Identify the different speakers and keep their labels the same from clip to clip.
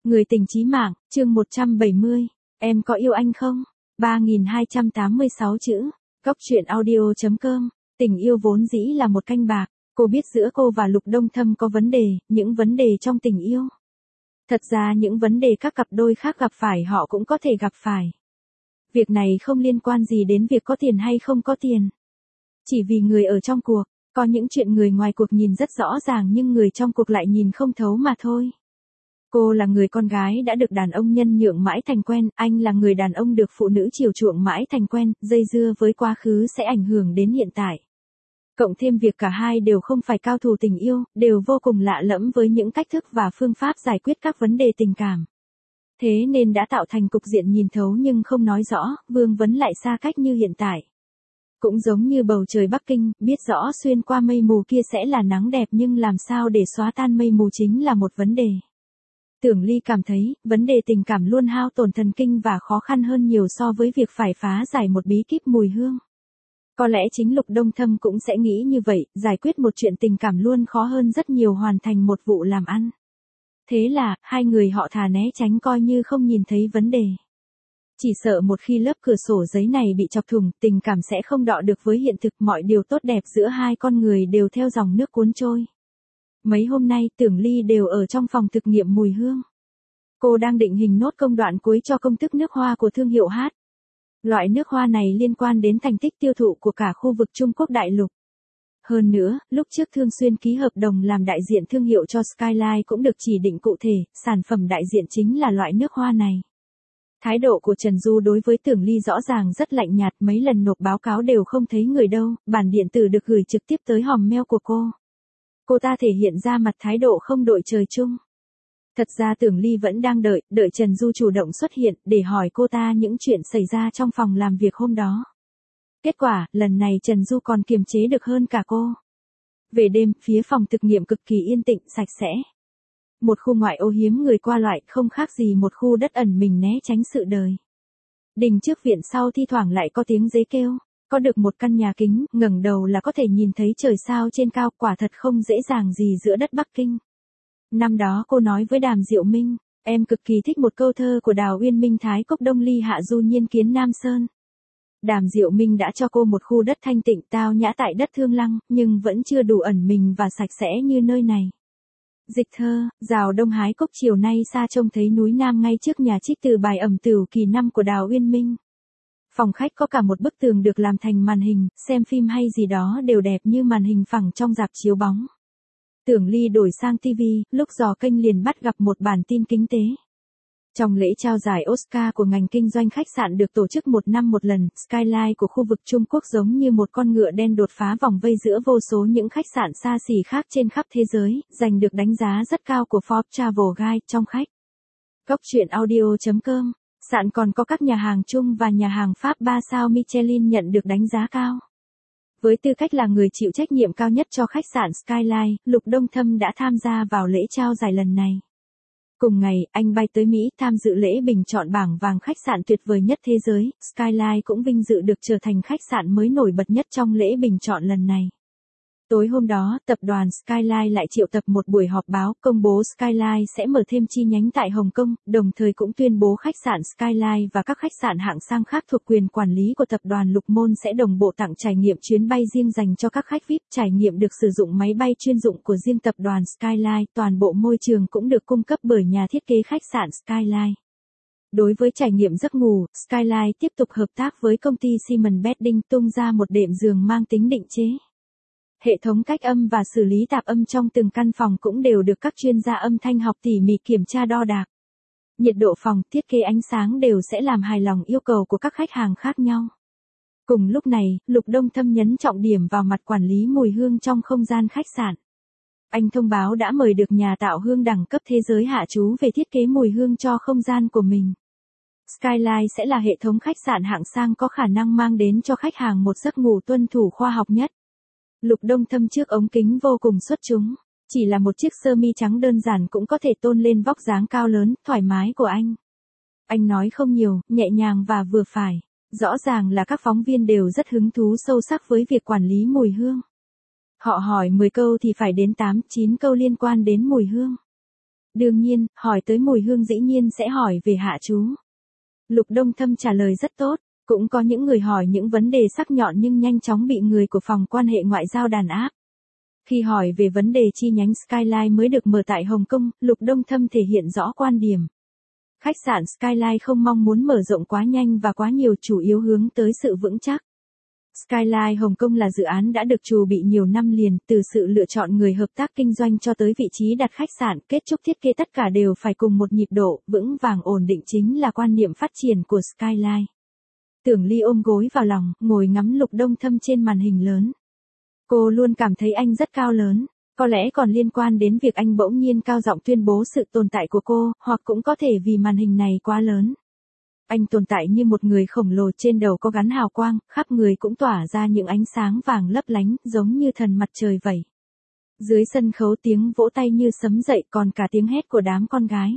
Speaker 1: Người tình chí mạng, chương 170. Em có yêu anh không? 3286 chữ. Góc truyện audio.com. Tình yêu vốn dĩ là một canh bạc. Cô biết giữa cô và Lục Đông Thâm có vấn đề, những vấn đề trong tình yêu. Thật ra những vấn đề các cặp đôi khác gặp phải họ cũng có thể gặp phải. Việc này không liên quan gì đến việc có tiền hay không có tiền. Chỉ vì người ở trong cuộc, có những chuyện người ngoài cuộc nhìn rất rõ ràng nhưng người trong cuộc lại nhìn không thấu mà thôi. Cô là người con gái đã được đàn ông nhân nhượng mãi thành quen, anh là người đàn ông được phụ nữ chiều chuộng mãi thành quen, dây dưa với quá khứ sẽ ảnh hưởng đến hiện tại. Cộng thêm việc cả hai đều không phải cao thủ tình yêu, đều vô cùng lạ lẫm với những cách thức và phương pháp giải quyết các vấn đề tình cảm. Thế nên đã tạo thành cục diện nhìn thấu nhưng không nói rõ, vương vấn lại xa cách như hiện tại. Cũng giống như bầu trời Bắc Kinh, biết rõ xuyên qua mây mù kia sẽ là nắng đẹp nhưng làm sao để xóa tan mây mù chính là một vấn đề. Tưởng Ly cảm thấy, vấn đề tình cảm luôn hao tổn thần kinh và khó khăn hơn nhiều so với việc phải phá giải một bí kíp mùi hương. Có lẽ chính Lục Đông Thâm cũng sẽ nghĩ như vậy, giải quyết một chuyện tình cảm luôn khó hơn rất nhiều hoàn thành một vụ làm ăn. Thế là, hai người họ thà né tránh coi như không nhìn thấy vấn đề. Chỉ sợ một khi lớp cửa sổ giấy này bị chọc thủng, tình cảm sẽ không đọ được với hiện thực, mọi điều tốt đẹp giữa hai con người đều theo dòng nước cuốn trôi. Mấy hôm nay Tưởng Ly đều ở trong phòng thực nghiệm mùi hương. Cô đang định hình nốt công đoạn cuối cho công thức nước hoa của thương hiệu Hát. Loại nước hoa này liên quan đến thành tích tiêu thụ của cả khu vực Trung Quốc đại lục. Hơn nữa, lúc trước Thương Xuyên ký hợp đồng làm đại diện thương hiệu cho Skyline cũng được chỉ định cụ thể, sản phẩm đại diện chính là loại nước hoa này. Thái độ của Trần Du đối với Tưởng Ly rõ ràng rất lạnh nhạt, mấy lần nộp báo cáo đều không thấy người đâu, bản điện tử được gửi trực tiếp tới hòm mail của cô. Cô ta thể hiện ra mặt thái độ không đội trời chung. Thật ra Tưởng Ly vẫn đang đợi Trần Du chủ động xuất hiện để hỏi cô ta những chuyện xảy ra trong phòng làm việc hôm đó. Kết quả, lần này Trần Du còn kiềm chế được hơn cả cô. Về đêm, phía phòng thực nghiệm cực kỳ yên tĩnh, sạch sẽ. Một khu ngoại ô hiếm người qua lại, không khác gì một khu đất ẩn mình né tránh sự đời. Đình trước viện sau thi thoảng lại có tiếng dế kêu. Có được một căn nhà kính, ngẩng đầu là có thể nhìn thấy trời sao trên cao, quả thật không dễ dàng gì giữa đất Bắc Kinh. Năm đó cô nói với Đàm Diệu Minh, em cực kỳ thích một câu thơ của Đào Uyên Minh Thái Cốc Đông Ly Hạ Du Nhiên Kiến Nam Sơn. Đàm Diệu Minh đã cho cô một khu đất thanh tịnh tao nhã tại đất Thương Lăng, nhưng vẫn chưa đủ ẩn mình và sạch sẽ như nơi này. Dịch thơ, rào đông hái cốc chiều nay xa trông thấy núi Nam ngay trước nhà, trích từ bài ẩm tửu kỳ 5 của Đào Uyên Minh. Phòng khách có cả một bức tường được làm thành màn hình, xem phim hay gì đó đều đẹp như màn hình phẳng trong rạp chiếu bóng. Tưởng Ly đổi sang TV, lúc dò kênh liền bắt gặp một bản tin kinh tế. Trong lễ trao giải Oscar của ngành kinh doanh khách sạn được tổ chức một năm một lần, Skyline của khu vực Trung Quốc giống như một con ngựa đen đột phá vòng vây giữa vô số những khách sạn xa xỉ khác trên khắp thế giới, giành được đánh giá rất cao của Forbes Travel Guide trong khách. Góc truyện audio.com. Sạn còn có các nhà hàng Trung và nhà hàng Pháp 3 sao Michelin nhận được đánh giá cao. Với tư cách là người chịu trách nhiệm cao nhất cho khách sạn Skyline, Lục Đông Thâm đã tham gia vào lễ trao giải lần này. Cùng ngày, anh bay tới Mỹ tham dự lễ bình chọn bảng vàng khách sạn tuyệt vời nhất thế giới, Skyline cũng vinh dự được trở thành khách sạn mới nổi bật nhất trong lễ bình chọn lần này. Tối hôm đó, tập đoàn Skyline lại triệu tập một buổi họp báo, công bố Skyline sẽ mở thêm chi nhánh tại Hồng Kông, đồng thời cũng tuyên bố khách sạn Skyline và các khách sạn hạng sang khác thuộc quyền quản lý của tập đoàn Lục Môn sẽ đồng bộ tặng trải nghiệm chuyến bay riêng dành cho các khách VIP, trải nghiệm được sử dụng máy bay chuyên dụng của riêng tập đoàn Skyline, toàn bộ môi trường cũng được cung cấp bởi nhà thiết kế khách sạn Skyline. Đối với trải nghiệm giấc ngủ, Skyline tiếp tục hợp tác với công ty Simon Bedding tung ra một đệm giường mang tính định chế. Hệ thống cách âm và xử lý tạp âm trong từng căn phòng cũng đều được các chuyên gia âm thanh học tỉ mỉ kiểm tra đo đạc. Nhiệt độ phòng, thiết kế ánh sáng đều sẽ làm hài lòng yêu cầu của các khách hàng khác nhau. Cùng lúc này, Lục Đông Thâm nhấn trọng điểm vào mặt quản lý mùi hương trong không gian khách sạn. Anh thông báo đã mời được nhà tạo hương đẳng cấp thế giới hạ chú về thiết kế mùi hương cho không gian của mình. Skyline sẽ là hệ thống khách sạn hạng sang có khả năng mang đến cho khách hàng một giấc ngủ tuân thủ khoa học nhất. Lục Đông Thâm trước ống kính vô cùng xuất chúng, chỉ là một chiếc sơ mi trắng đơn giản cũng có thể tôn lên vóc dáng cao lớn, thoải mái của anh. Anh nói không nhiều, nhẹ nhàng và vừa phải. Rõ ràng là các phóng viên đều rất hứng thú sâu sắc với việc quản lý mùi hương. Họ hỏi 10 câu thì phải đến 8-9 câu liên quan đến mùi hương. Đương nhiên, hỏi tới mùi hương dĩ nhiên sẽ hỏi về Hạ chú. Lục Đông Thâm trả lời rất tốt, cũng có những người hỏi những vấn đề sắc nhọn nhưng nhanh chóng bị người của phòng quan hệ ngoại giao đàn áp. Khi hỏi về vấn đề chi nhánh Skyline mới được mở tại Hồng Kông, Lục Đông Thâm thể hiện rõ quan điểm. Khách sạn Skyline không mong muốn mở rộng quá nhanh và quá nhiều, chủ yếu hướng tới sự vững chắc. Skyline Hồng Kông là dự án đã được chuẩn bị nhiều năm liền, từ sự lựa chọn người hợp tác kinh doanh cho tới vị trí đặt khách sạn, kết thúc thiết kế tất cả đều phải cùng một nhịp độ, vững vàng ổn định chính là quan niệm phát triển của Skyline. Tưởng Ly ôm gối vào lòng, ngồi ngắm Lục Đông Thâm trên màn hình lớn. Cô luôn cảm thấy anh rất cao lớn, có lẽ còn liên quan đến việc anh bỗng nhiên cao giọng tuyên bố sự tồn tại của cô, hoặc cũng có thể vì màn hình này quá lớn. Anh tồn tại như một người khổng lồ, trên đầu có gắn hào quang, khắp người cũng tỏa ra những ánh sáng vàng lấp lánh, giống như thần mặt trời vậy. Dưới sân khấu tiếng vỗ tay như sấm dậy, còn cả tiếng hét của đám con gái.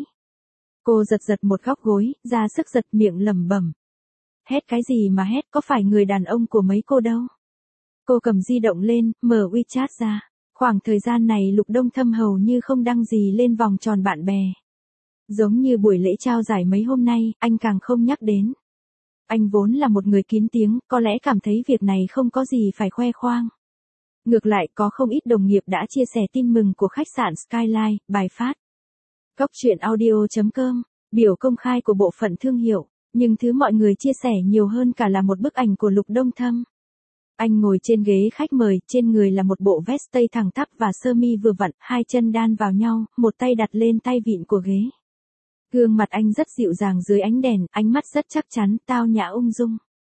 Speaker 1: Cô giật giật một góc gối, ra sức giật miệng lẩm bẩm. Hét cái gì mà hét, có phải người đàn ông của mấy cô đâu. Cô cầm di động lên, mở WeChat ra. Khoảng thời gian này Lục Đông Thâm hầu như không đăng gì lên vòng tròn bạn bè. Giống như buổi lễ trao giải mấy hôm nay, anh càng không nhắc đến. Anh vốn là một người kín tiếng, có lẽ cảm thấy việc này không có gì phải khoe khoang. Ngược lại, có không ít đồng nghiệp đã chia sẻ tin mừng của khách sạn Skyline, bài phát. Cóc truyện audio.com, biểu công khai của bộ phận thương hiệu, nhưng thứ mọi người chia sẻ nhiều hơn cả là một bức ảnh của Lục Đông Thâm. Anh ngồi trên ghế khách mời, trên người là một bộ vest tây thẳng tắp và sơ mi vừa vặn, hai chân đan vào nhau, một tay đặt lên tay vịn của ghế. Gương mặt anh rất dịu dàng dưới ánh đèn, ánh mắt rất chắc chắn, tao nhã ung dung.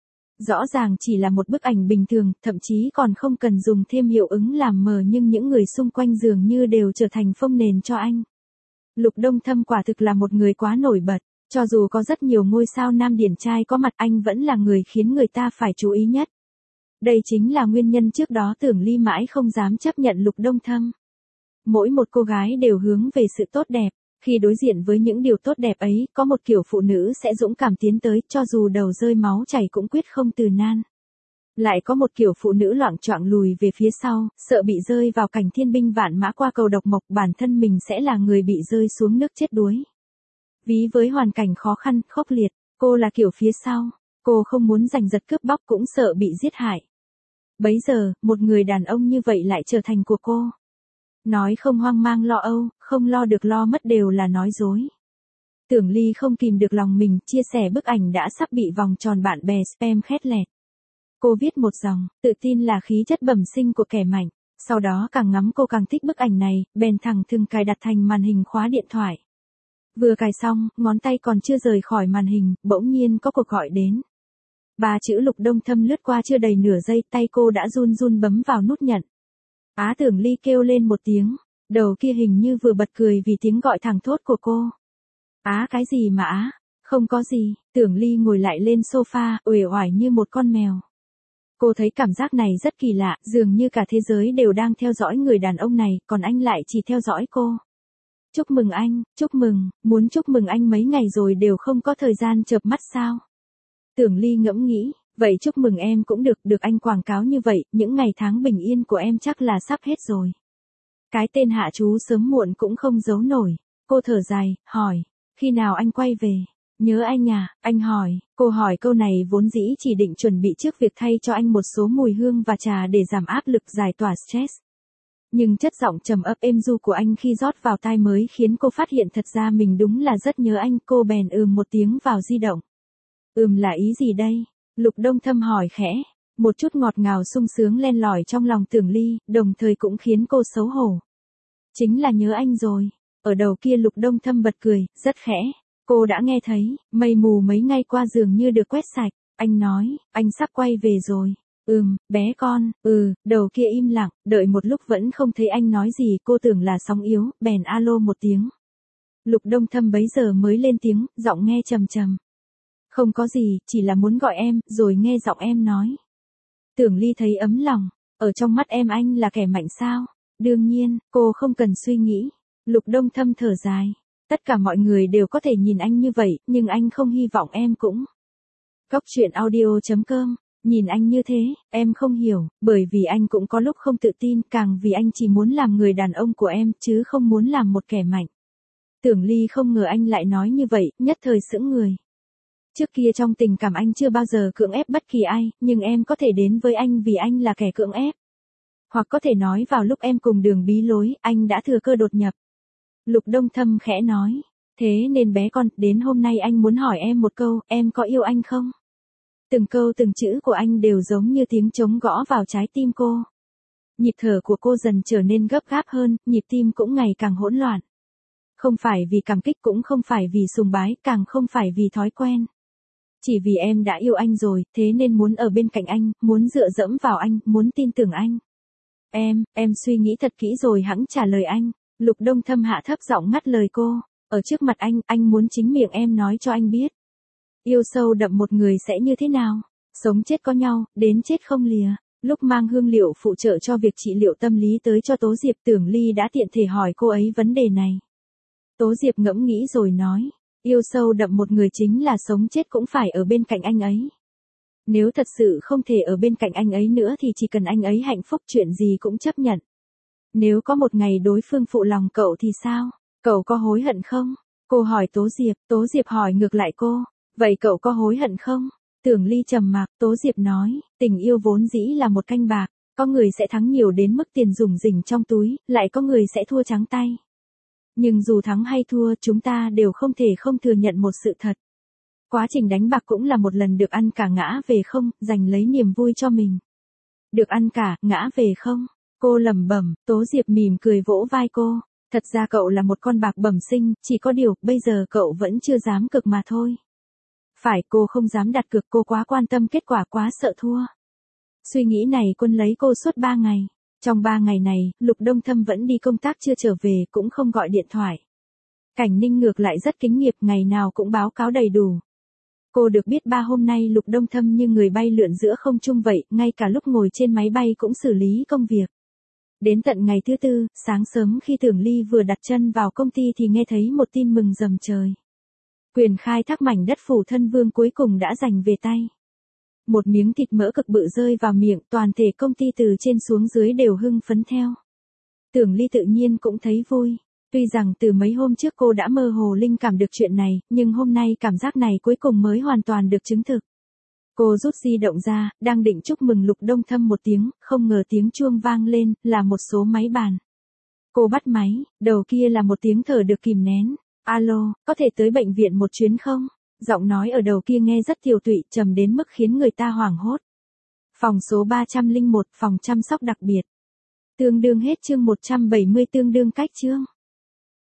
Speaker 1: Rõ ràng chỉ là một bức ảnh bình thường, thậm chí còn không cần dùng thêm hiệu ứng làm mờ, nhưng những người xung quanh dường như đều trở thành phông nền cho anh. Lục Đông Thâm quả thực là một người quá nổi bật, cho dù có rất nhiều ngôi sao nam điển trai có mặt, anh vẫn là người khiến người ta phải chú ý nhất. Đây chính là nguyên nhân trước đó Tưởng Ly mãi không dám chấp nhận Lục Đông Thâm. Mỗi một cô gái đều hướng về sự tốt đẹp, khi đối diện với những điều tốt đẹp ấy, có một kiểu phụ nữ sẽ dũng cảm tiến tới, cho dù đầu rơi máu chảy cũng quyết không từ nan. Lại có một kiểu phụ nữ loạng choạng lùi về phía sau, sợ bị rơi vào cảnh thiên binh vạn mã qua cầu độc mộc, bản thân mình sẽ là người bị rơi xuống nước chết đuối. Ví với hoàn cảnh khó khăn, khốc liệt, cô là kiểu phía sau, cô không muốn giành giật cướp bóc cũng sợ bị giết hại. Bấy giờ, một người đàn ông như vậy lại trở thành của cô. Nói không hoang mang lo âu, không lo được lo mất đều là nói dối. Tưởng Ly không kìm được lòng mình, chia sẻ bức ảnh đã sắp bị vòng tròn bạn bè spam khét lẹt. Cô viết một dòng, tự tin là khí chất bẩm sinh của kẻ mạnh. Sau đó càng ngắm cô càng thích bức ảnh này, bèn thẳng thừng cài đặt thành màn hình khóa điện thoại. Vừa cài xong, ngón tay còn chưa rời khỏi màn hình, bỗng nhiên có cuộc gọi đến. 3 chữ Lục Đông Thâm lướt qua chưa đầy nửa giây, tay cô đã run run bấm vào nút nhận. Á, Tưởng Ly kêu lên một tiếng, đầu kia hình như vừa bật cười vì tiếng gọi thẳng thốt của cô. Á, cái gì mà á? Không có gì. Tưởng Ly ngồi lại lên sofa, uể oải như một con mèo. Cô thấy cảm giác này rất kỳ lạ, dường như cả thế giới đều đang theo dõi người đàn ông này, còn anh lại chỉ theo dõi cô. Chúc mừng anh, chúc mừng, muốn chúc mừng anh mấy ngày rồi đều không có thời gian chợp mắt sao? Tưởng Ly ngẫm nghĩ, vậy chúc mừng em cũng được anh quảng cáo như vậy, những ngày tháng bình yên của em chắc là sắp hết rồi. Cái tên Hạ chú sớm muộn cũng không giấu nổi. Cô thở dài, hỏi, khi nào anh quay về? Nhớ anh à, anh hỏi. Cô hỏi câu này vốn dĩ chỉ định chuẩn bị trước việc thay cho anh một số mùi hương và trà để giảm áp lực, giải tỏa stress. Nhưng chất giọng trầm ấp êm du của anh khi rót vào tai mới khiến cô phát hiện thật ra mình đúng là rất nhớ anh. Cô bèn một tiếng vào di động. Là ý gì đây? Lục Đông Thâm hỏi khẽ. Một chút ngọt ngào sung sướng len lỏi trong lòng Tưởng Ly, đồng thời cũng khiến cô xấu hổ. Chính là nhớ anh rồi. Ở đầu kia Lục Đông Thâm bật cười, rất khẽ. Cô đã nghe thấy, mây mù mấy ngày qua dường như được quét sạch. Anh nói, anh sắp quay về rồi. Bé con, đầu kia im lặng, đợi một lúc vẫn không thấy anh nói gì, cô tưởng là sóng yếu, bèn alo một tiếng. Lục Đông Thâm bấy giờ mới lên tiếng, giọng nghe trầm trầm. Không có gì, chỉ là muốn gọi em, rồi nghe giọng em nói. Tưởng Ly thấy ấm lòng, ở trong mắt em anh là kẻ mạnh sao? Đương nhiên, cô không cần suy nghĩ. Lục Đông Thâm thở dài. Tất cả mọi người đều có thể nhìn anh như vậy, nhưng anh không hy vọng em cũng. Cóc truyện audio.com, nhìn anh như thế, em không hiểu, bởi vì anh cũng có lúc không tự tin, càng vì anh chỉ muốn làm người đàn ông của em, chứ không muốn làm một kẻ mạnh. Tưởng Ly không ngờ anh lại nói như vậy, nhất thời sững người. Trước kia trong tình cảm anh chưa bao giờ cưỡng ép bất kỳ ai, nhưng em có thể đến với anh vì anh là kẻ cưỡng ép. Hoặc có thể nói vào lúc em cùng đường bí lối, anh đã thừa cơ đột nhập. Lục Đông Thâm khẽ nói. Thế nên bé con, đến hôm nay anh muốn hỏi em một câu, em có yêu anh không? Từng câu từng chữ của anh đều giống như tiếng trống gõ vào trái tim cô. Nhịp thở của cô dần trở nên gấp gáp hơn, nhịp tim cũng ngày càng hỗn loạn. Không phải vì cảm kích cũng không phải vì sùng bái, càng không phải vì thói quen. Chỉ vì em đã yêu anh rồi, thế nên muốn ở bên cạnh anh, muốn dựa dẫm vào anh, muốn tin tưởng anh. Em suy nghĩ thật kỹ rồi hẵng trả lời anh. Lục Đông Thâm hạ thấp giọng ngắt lời cô. Ở trước mặt anh muốn chính miệng em nói cho anh biết. Yêu sâu đậm một người sẽ như thế nào? Sống chết có nhau, đến chết không lìa. Lúc mang hương liệu phụ trợ cho việc trị liệu tâm lý tới cho Tố Diệp, Tưởng Ly đã tiện thể hỏi cô ấy vấn đề này. Tố Diệp ngẫm nghĩ rồi nói. Yêu sâu đậm một người chính là sống chết cũng phải ở bên cạnh anh ấy. Nếu thật sự không thể ở bên cạnh anh ấy nữa thì chỉ cần anh ấy hạnh phúc chuyện gì cũng chấp nhận. Nếu có một ngày đối phương phụ lòng cậu thì sao? Cậu có hối hận không? Cô hỏi Tố Diệp hỏi ngược lại cô. Vậy cậu có hối hận không? Tưởng Ly trầm mặc, Tố Diệp nói, tình yêu vốn dĩ là một canh bạc, có người sẽ thắng nhiều đến mức tiền rủng rỉnh trong túi, lại có người sẽ thua trắng tay. Nhưng dù thắng hay thua, chúng ta đều không thể không thừa nhận một sự thật. Quá trình đánh bạc cũng là một lần được ăn cả ngã về không, giành lấy niềm vui cho mình. Được ăn cả, ngã về không? Cô lẩm bẩm, Tố Diệp mỉm cười vỗ vai cô. Thật ra cậu là một con bạc bẩm sinh, chỉ có điều, bây giờ cậu vẫn chưa dám cược mà thôi. Phải, cô không dám đặt cược, cô quá quan tâm kết quả, quá sợ thua. Suy nghĩ này quân lấy cô suốt 3 ngày. Trong 3 ngày này, Lục Đông Thâm vẫn đi công tác chưa trở về, cũng không gọi điện thoại. Cảnh Ninh ngược lại rất kính nghiệp, ngày nào cũng báo cáo đầy đủ. Cô được biết 3 hôm nay Lục Đông Thâm như người bay lượn giữa không trung vậy, ngay cả lúc ngồi trên máy bay cũng xử lý công việc. Đến tận ngày thứ 4, sáng sớm khi Tưởng Ly vừa đặt chân vào công ty thì nghe thấy một tin mừng rầm trời. Quyền khai thác mảnh đất Phủ Thân Vương cuối cùng đã giành về tay. Một miếng thịt mỡ cực bự rơi vào miệng, toàn thể công ty từ trên xuống dưới đều hưng phấn theo. Tưởng Ly tự nhiên cũng thấy vui. Tuy rằng từ mấy hôm trước cô đã mơ hồ linh cảm được chuyện này, nhưng hôm nay cảm giác này cuối cùng mới hoàn toàn được chứng thực. Cô rút di động ra, đang định chúc mừng Lục Đông Thâm một tiếng, không ngờ tiếng chuông vang lên, là một số máy bàn. Cô bắt máy, đầu kia là một tiếng thở được kìm nén. Alo, có thể tới bệnh viện một chuyến không? Giọng nói ở đầu kia nghe rất tiều tụy, trầm đến mức khiến người ta hoảng hốt. Phòng số 301, phòng chăm sóc đặc biệt. Tương đương hết chương 170 tương đương cách chương.